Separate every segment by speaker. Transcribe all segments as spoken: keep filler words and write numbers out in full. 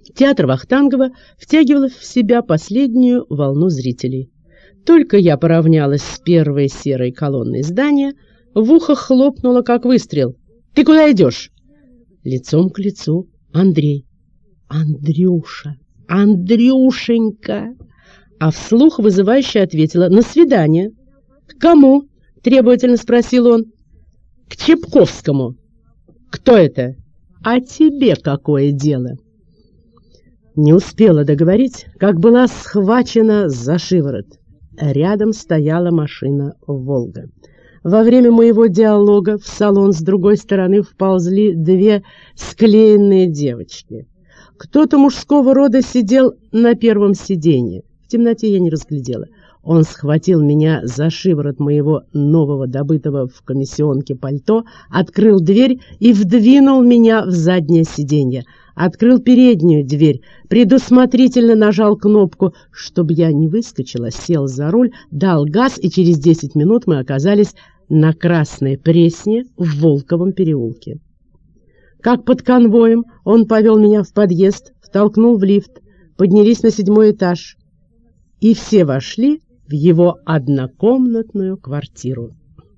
Speaker 1: Театр Вахтангова втягивал в себя последнюю волну зрителей. Только я поравнялась с первой серой колонной здания, в ухо хлопнуло, как выстрел. «Ты куда идешь?» Лицом к лицу Андрей. «Андрюша! Андрюшенька!» А вслух вызывающе ответила: «На свидание». «К кому?» — требовательно спросил он. «К Чепковскому». «Кто это?» «А тебе какое дело?» Не успела договорить, как была схвачена за шиворот. Рядом стояла машина «Волга». Во время моего диалога в салон с другой стороны вползли две склеенные девочки. Кто-то мужского рода сидел на первом сиденье. В темноте я не разглядела. Он схватил меня за шиворот моего нового, добытого в комиссионке пальто, открыл дверь и вдвинул меня в заднее сиденье. Открыл переднюю дверь, предусмотрительно нажал кнопку, чтобы я не выскочила, сел за руль, дал газ, и через десять минут мы оказались на Красной Пресне в Волковом переулке. Как под конвоем он повел меня в подъезд, втолкнул в лифт, поднялись на седьмой этаж, и все вошли в его однокомнатную квартиру.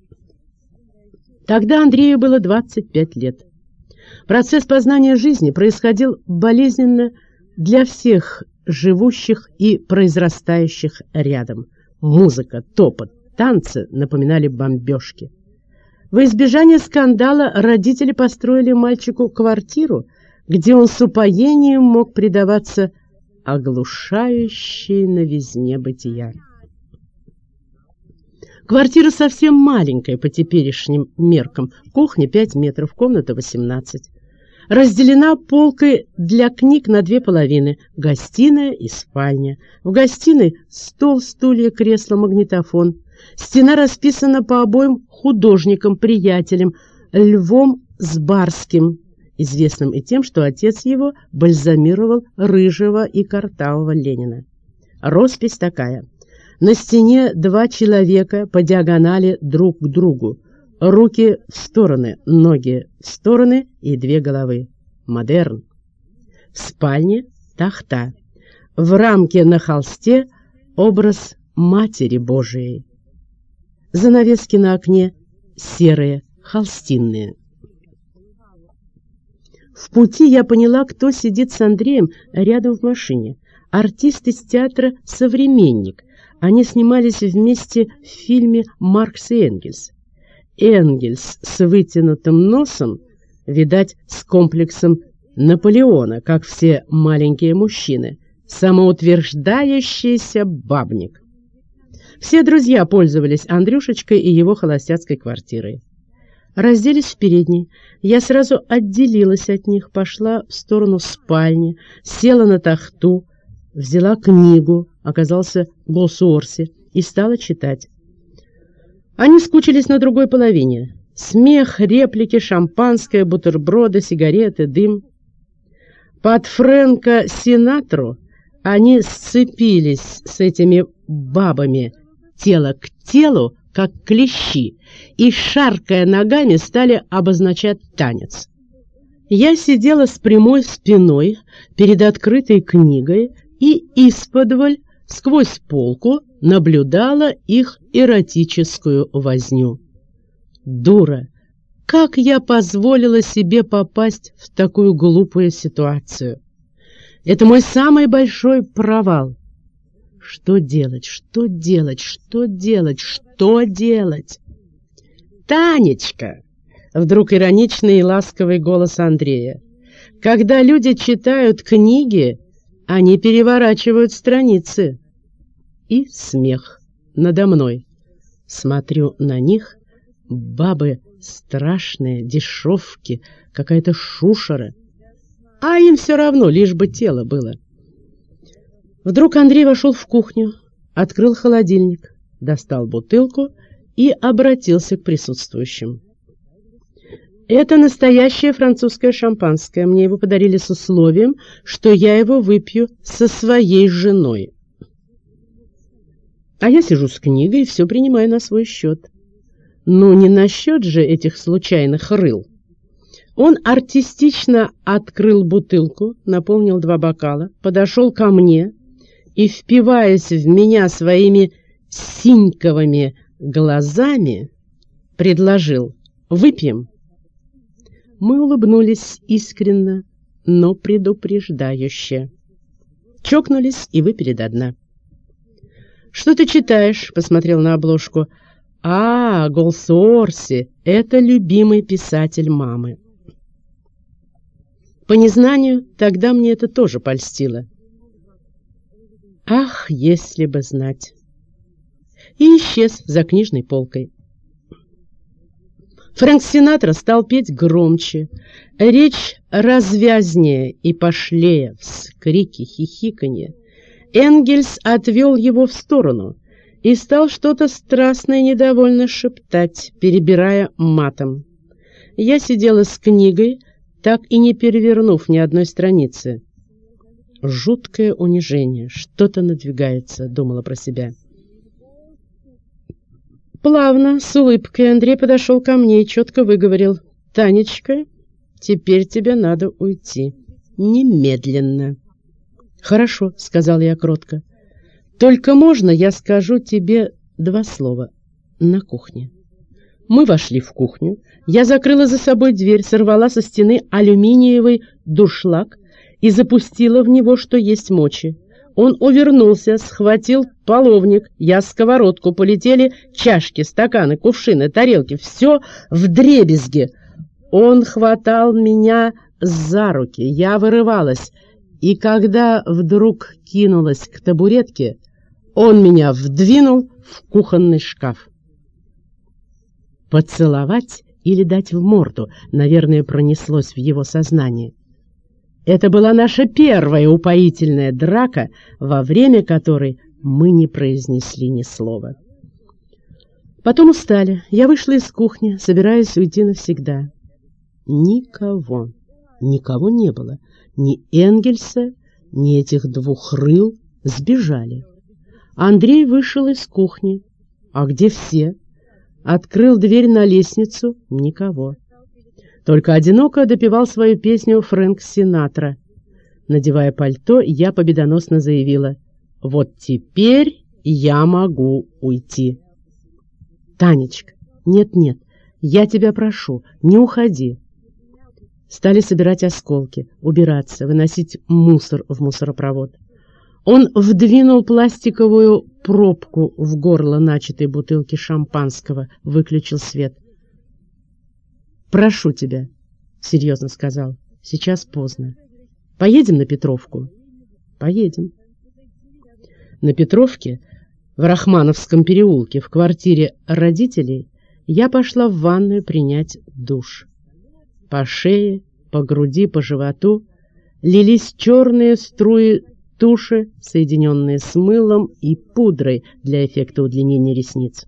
Speaker 1: Тогда Андрею было двадцать пять лет. Процесс познания жизни происходил болезненно для всех живущих и произрастающих рядом. Музыка, топот, танцы напоминали бомбежки. Во избежание скандала родители построили мальчику квартиру, где он с упоением мог предаваться оглушающей новизне бытия. Квартира совсем маленькая по теперешним меркам. Кухня пять метров, комната восемнадцать. Разделена полкой для книг на две половины. Гостиная и спальня. В гостиной стол, стулья, кресло, магнитофон. Стена расписана по обоим художникам-приятелям Львом Сбарским, известным и тем, что отец его бальзамировал рыжего и картавого Ленина. Роспись такая. На стене два человека по диагонали друг к другу. Руки в стороны, ноги в стороны и две головы. Модерн. В спальне тахта. В рамке на холсте образ Матери Божией. Занавески на окне серые, холстинные. В пути я поняла, кто сидит с Андреем рядом в машине. Артист из театра «Современник». Они снимались вместе в фильме «Маркс и Энгельс». Энгельс с вытянутым носом, видать, с комплексом Наполеона, как все маленькие мужчины, самоутверждающийся бабник. Все друзья пользовались Андрюшечкой и его холостяцкой квартирой. Разделись в передней. Я сразу отделилась от них, пошла в сторону спальни, села на тахту, взяла книгу, оказался Голсуорси, и стала читать. Они скучились на другой половине. Смех, реплики, шампанское, бутерброды, сигареты, дым. Под Фрэнка Синатру они сцепились с этими бабами тело к телу, как клещи, и, шаркая ногами, стали обозначать танец. Я сидела с прямой спиной перед открытой книгой и исподволь сквозь полку наблюдала их эротическую возню. Дура! Как я позволила себе попасть в такую глупую ситуацию? Это мой самый большой провал. Что делать? Что делать? Что делать? Что делать? Танечка! Вдруг ироничный и ласковый голос Андрея. Когда люди читают книги, они переворачивают страницы. И смех надо мной. Смотрю на них, бабы страшные, дешевки, какая-то шушера. А им все равно, лишь бы тело было. Вдруг Андрей вошел в кухню, открыл холодильник, достал бутылку и обратился к присутствующим. Это настоящее французское шампанское. Мне его подарили с условием, что я его выпью со своей женой. А я сижу с книгой и все принимаю на свой счет. Ну, не на счет же этих случайных рыл. Он артистично открыл бутылку, наполнил два бокала, подошел ко мне и, впиваясь в меня своими синьковыми глазами, предложил: «Выпьем». Мы улыбнулись искренно, но предупреждающе. Чокнулись и выпили до дна. «Что ты читаешь?» — посмотрел на обложку. «А, Голсуорси — это любимый писатель мамы». По незнанию тогда мне это тоже польстило. Ах, если бы знать! И исчез за книжной полкой. Фрэнк Синатра стал петь громче, речь развязнее и пошлее, вскрики, хихиканье. Энгельс отвел его в сторону и стал что-то страстно и недовольно шептать, перебирая матом. Я сидела с книгой, так и не перевернув ни одной страницы. «Жуткое унижение, что-то надвигается», — думала про себя. Плавно, с улыбкой, Андрей подошел ко мне и четко выговорил: «Танечка, теперь тебе надо уйти. Немедленно». «Хорошо», — сказал я кротко. «Только можно я скажу тебе два слова на кухне?» Мы вошли в кухню. Я закрыла за собой дверь, сорвала со стены алюминиевый дуршлаг и запустила в него, что есть мочи. Он увернулся, схватил половник, я сковородку, полетели чашки, стаканы, кувшины, тарелки, все вдребезги. Он хватал меня за руки, я вырывалась, и когда вдруг кинулась к табуретке, он меня вдвинул в кухонный шкаф. Поцеловать или дать в морду, наверное, пронеслось в его сознании. Это была наша первая упоительная драка, во время которой мы не произнесли ни слова. Потом устали. Я вышла из кухни, собираясь уйти навсегда. Никого, никого не было. Ни Энгельса, ни этих двух рыл. Сбежали. Андрей вышел из кухни. А где все? Открыл дверь на лестницу. Никого. Только одиноко допевал свою песню Фрэнк Синатра. Надевая пальто, я победоносно заявила: «Вот теперь я могу уйти». «Танечка, нет-нет, я тебя прошу, не уходи». Стали собирать осколки, убираться, выносить мусор в мусоропровод. Он вдвинул пластиковую пробку в горло начатой бутылки шампанского, выключил свет. «Прошу тебя», — серьезно сказал, — «сейчас поздно. Поедем на Петровку?» «Поедем». На Петровке, в Рахмановском переулке, в квартире родителей, я пошла в ванную принять душ. По шее, по груди, по животу лились черные струи туши, соединенные с мылом и пудрой для эффекта удлинения ресниц.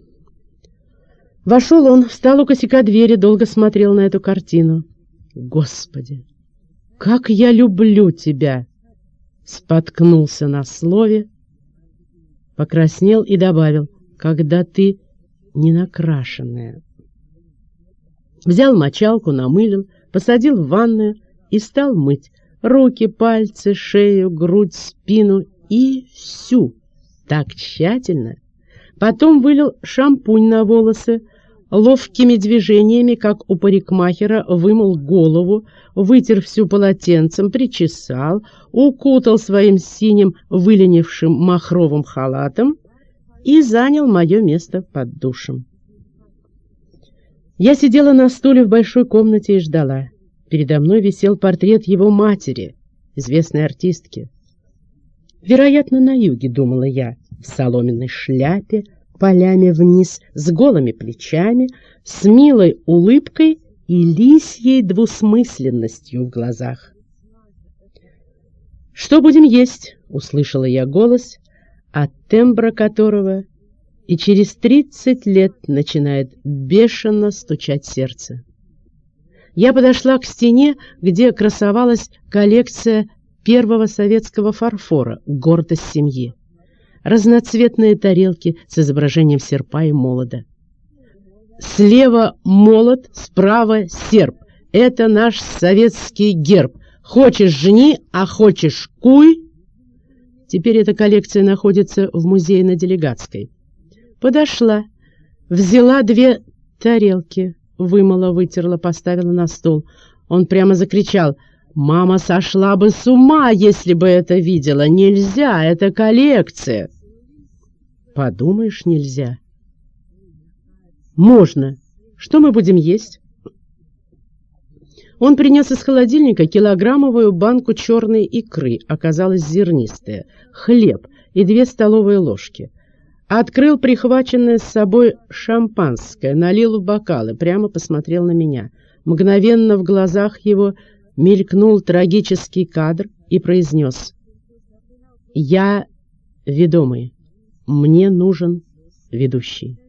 Speaker 1: Вошел он, встал у косяка двери, долго смотрел на эту картину. «Господи, как я люблю тебя!» Споткнулся на слове, покраснел и добавил: «Когда ты не накрашенная». Взял мочалку, намылил, посадил в ванную и стал мыть руки, пальцы, шею, грудь, спину и всю, так тщательно. Потом вылил шампунь на волосы, ловкими движениями, как у парикмахера, вымыл голову, вытер всю полотенцем, причесал, укутал своим синим выленившим махровым халатом и занял мое место под душем. Я сидела на стуле в большой комнате и ждала. Передо мной висел портрет его матери, известной артистки. Вероятно, на юге, думала я, в соломенной шляпе, полями вниз, с голыми плечами, с милой улыбкой и лисьей двусмысленностью в глазах. «Что будем есть?» — услышала я голос, от тембра которого и через тридцать лет начинает бешено стучать сердце. Я подошла к стене, где красовалась коллекция первого советского фарфора «Гордость семьи». Разноцветные тарелки с изображением серпа и молота. Слева молот, справа серп. Это наш советский герб. Хочешь — жени, а хочешь — куй. Теперь эта коллекция находится в музее на Делегатской. Подошла, взяла две тарелки, вымыла, вытерла, поставила на стол. Он прямо закричал: «Мама сошла бы с ума, если бы это видела! Нельзя, это коллекция!» Подумаешь, нельзя. Можно. Что мы будем есть? Он принес из холодильника килограммовую банку черной икры, оказалась зернистая, хлеб и две столовые ложки. Открыл прихваченное с собой шампанское, налил в бокалы, прямо посмотрел на меня. Мгновенно в глазах его мелькнул трагический кадр и произнес: «Я ведомый, мне нужен ведущий».